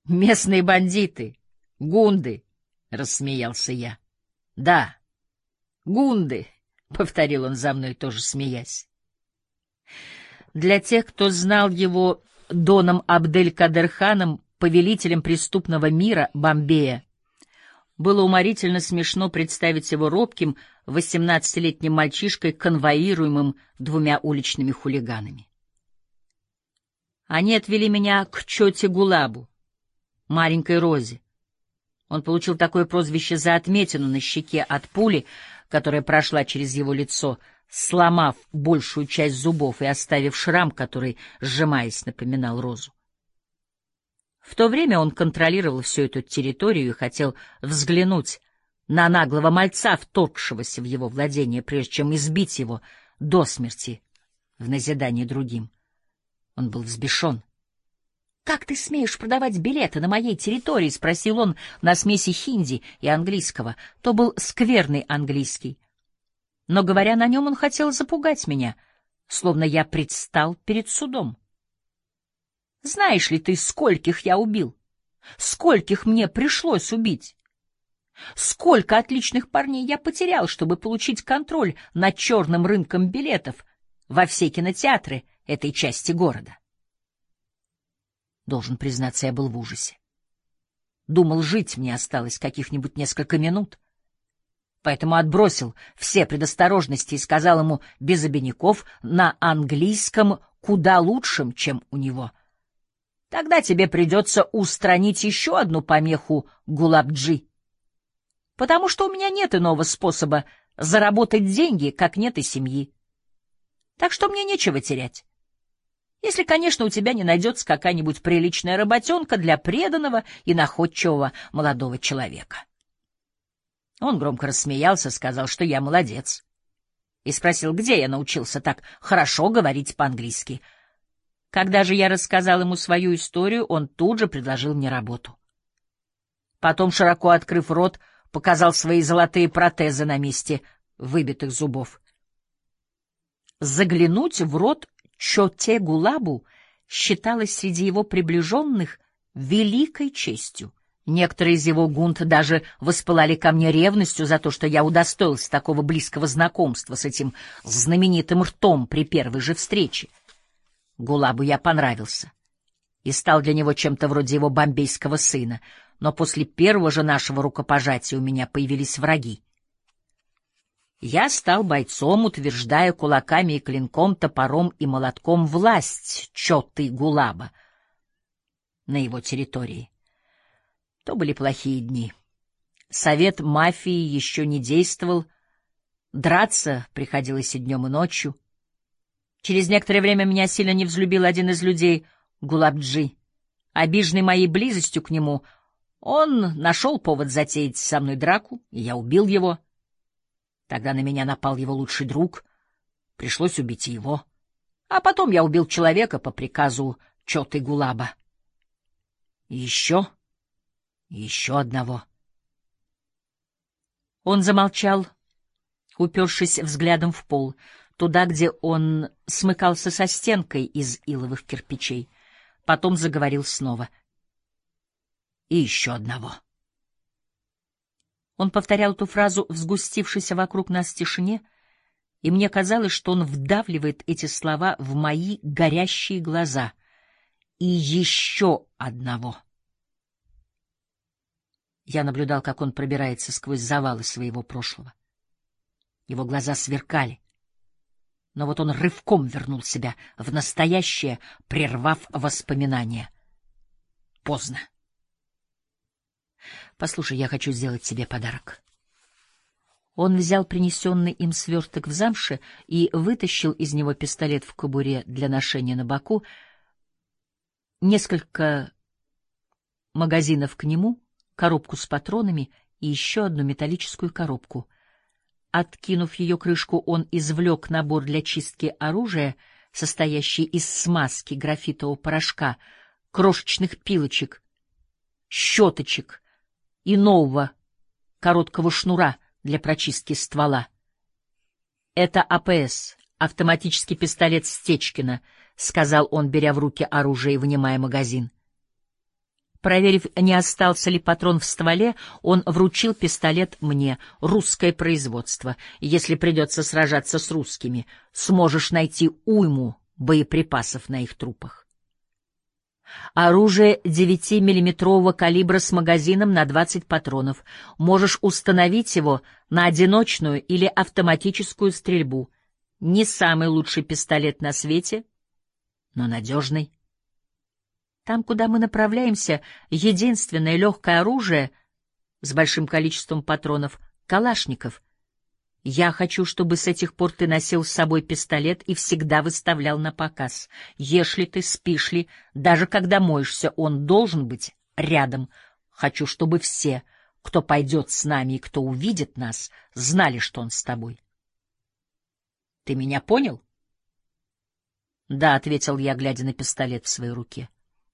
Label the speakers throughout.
Speaker 1: Местные бандиты, гунды, — рассмеялся я. — Да, гунды, — повторил он за мной, тоже смеясь. Для тех, кто знал его доном Абдель-Кадер-ханом, повелителем преступного мира Бомбея, было уморительно смешно представить его робким 18-летним мальчишкой, конвоируемым двумя уличными хулиганами. Они отвели меня к тете Гулабу, маленькой Розе. Он получил такое прозвище за отметину на щеке от пули, которая прошла через его лицо, сломав большую часть зубов и оставив шрам, который, сжимаясь, напоминал розу. В то время он контролировал всю эту территорию и хотел взглянуть на наглого мальца, вторгшегося в его владение, прежде чем избить его до смерти в назидание другим. Он был взбешен. «Как ты смеешь продавать билеты на моей территории?» — спросил он на смеси хинди и английского. То был скверный английский. Но, говоря на нем, он хотел запугать меня, словно я предстал перед судом. «Знаешь ли ты, скольких я убил? Скольких мне пришлось убить? Сколько отличных парней я потерял, чтобы получить контроль над черным рынком билетов во все кинотеатры этой части города?» Должен признаться, я был в ужасе. Думал, жить мне осталось каких-нибудь несколько минут. Поэтому отбросил все предосторожности и сказал ему без обиняков на английском куда лучшим, чем у него: «Тогда тебе придется устранить еще одну помеху, Гулабджи, потому что у меня нет иного способа заработать деньги, как нет и семьи. Так что мне нечего терять. Если, конечно, у тебя не найдется какая-нибудь приличная работенка для преданного и находчивого молодого человека». Он громко рассмеялся, сказал, что я молодец, и спросил, где я научился так хорошо говорить по-английски. Когда же я рассказал ему свою историю, он тут же предложил мне работу. Потом, широко открыв рот, показал свои золотые протезы на месте выбитых зубов. Заглянуть в рот Чоте Гулабу считалось среди его приближенных великой честью. Некоторые из его гунт даже воспылали ко мне ревностью за то, что я удостоился такого близкого знакомства с этим знаменитым ртом при первой же встрече. Гулабу я понравился и стал для него чем-то вроде его бомбейского сына, но после первого же нашего рукопожатия у меня появились враги. Я стал бойцом, утверждая кулаками и клинком, топором и молотком власть Чоты Гулаба на его территории. То были плохие дни. Совет мафии еще не действовал, драться приходилось и днем, и ночью. Через некоторое время меня сильно не взлюбил один из людей, Гулабджи. Обиженный моей близостью к нему, он нашел повод затеять со мной драку, и я убил его. Тогда на меня напал его лучший друг, пришлось убить и его. А потом я убил человека по приказу Чоты Гулаба. И еще одного. Он замолчал, упершись взглядом в пол, туда, где он смыкался со стенкой из иловых кирпичей. Потом заговорил снова. И еще одного. Он повторял эту фразу в сгустившейся вокруг нас тишине, и мне казалось, что он вдавливает эти слова в мои горящие глаза. И еще одного. Я наблюдал, как он пробирается сквозь завалы своего прошлого. Его глаза сверкали. Но вот он рывком вернул себя в настоящее, прервав воспоминания. Поздно. «Послушай, я хочу сделать тебе подарок». Он взял принесенный им сверток в замше и вытащил из него пистолет в кобуре для ношения на боку, несколько магазинов к нему, коробку с патронами и еще одну металлическую коробку. Откинув ее крышку, он извлек набор для чистки оружия, состоящий из смазки, графитового порошка, крошечных пилочек, щеточек и нового короткого шнура для прочистки ствола. «Это АПС, автоматический пистолет Стечкина», — сказал он, беря в руки оружие и вынимая магазин. Проверив, не остался ли патрон в стволе, он вручил пистолет мне. Русское производство. Если придется сражаться с русскими, сможешь найти уйму боеприпасов на их трупах. Оружие 9-миллиметрового калибра с магазином на 20 патронов. Можешь установить его на одиночную или автоматическую стрельбу. Не самый лучший пистолет на свете, но надежный. Там, куда мы направляемся, единственное легкое оружие с большим количеством патронов — Калашников. Я хочу, чтобы с этих пор ты носил с собой пистолет и всегда выставлял на показ. Ешь ли ты, спишь ли, даже когда моешься, он должен быть рядом. Хочу, чтобы все, кто пойдет с нами и кто увидит нас, знали, что он с тобой. Ты меня понял? — Да, — ответил я, глядя на пистолет в своей руке.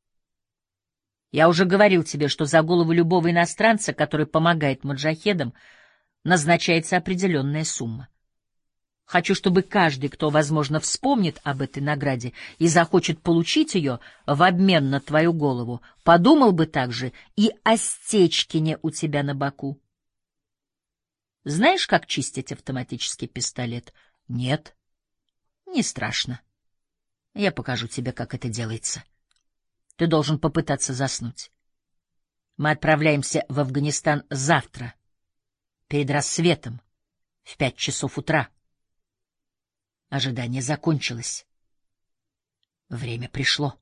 Speaker 1: Я уже говорил тебе, что за голову любого иностранца, который помогает маджахедам, назначается определенная сумма. Хочу, чтобы каждый, кто, возможно, вспомнит об этой награде и захочет получить ее в обмен на твою голову, подумал бы также и о Стечкине у тебя на боку. Знаешь, как чистить автоматический пистолет? Нет. Не страшно. Я покажу тебе, как это делается. Ты должен попытаться заснуть. Мы отправляемся в Афганистан завтра, перед рассветом, в 5 часов утра. Ожидание закончилось. Время пришло.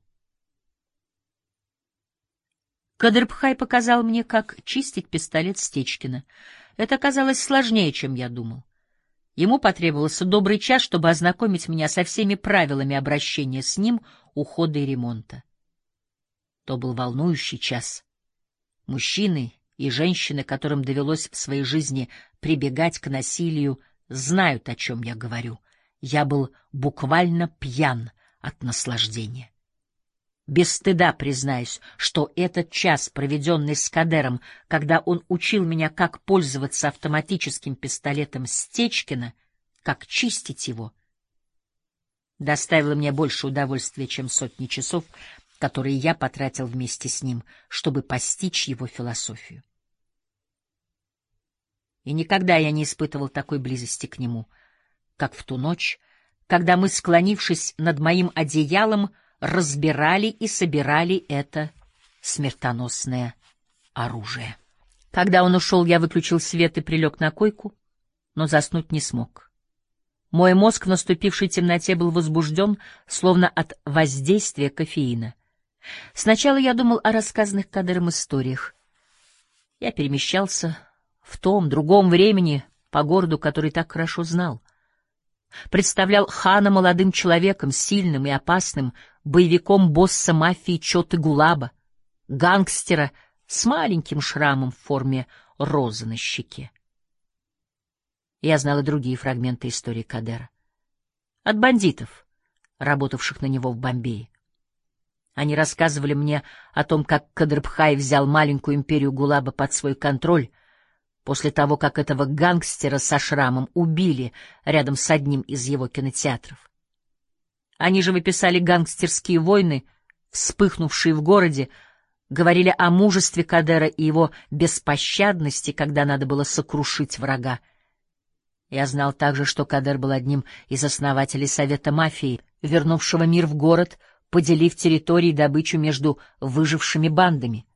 Speaker 1: Кадырбхай показал мне, как чистить пистолет Стечкина. Это оказалось сложнее, чем я думал. Ему потребовался добрый час, чтобы ознакомить меня со всеми правилами обращения с ним, ухода и ремонта. То был волнующий час. Мужчины и женщины, которым довелось в своей жизни прибегать к насилию, знают, о чем я говорю. Я был буквально пьян от наслаждения. Без стыда признаюсь, что этот час, проведенный с Кадером, когда он учил меня, как пользоваться автоматическим пистолетом Стечкина, как чистить его, доставило мне больше удовольствия, чем сотни часов, которые я потратил вместе с ним, чтобы постичь его философию. И никогда я не испытывал такой близости к нему, как в ту ночь, когда мы, склонившись над моим одеялом, разбирали и собирали это смертоносное оружие. Когда он ушел, я выключил свет и прилег на койку, но заснуть не смог. Мой мозг в наступившей темноте был возбужден, словно от воздействия кофеина. Сначала я думал о рассказанных Кадыром историях. Я перемещался в том, другом времени по городу, который так хорошо знал. Представлял хана молодым человеком, сильным и опасным, боевиком босса мафии Чоты Гулаба, гангстера с маленьким шрамом в форме розы на щеке. Я знал и другие фрагменты истории Кадера. От бандитов, работавших на него в Бомбее. Они рассказывали мне о том, как Кадырбхай взял маленькую империю Гулаба под свой контроль после того, как этого гангстера со шрамом убили рядом с одним из его кинотеатров. Они же выписали гангстерские войны, вспыхнувшие в городе, говорили о мужестве Кадера и его беспощадности, когда надо было сокрушить врага. Я знал также, что Кадер был одним из основателей Совета мафии, вернувшего мир в город, поделив территории и добычу между выжившими бандами.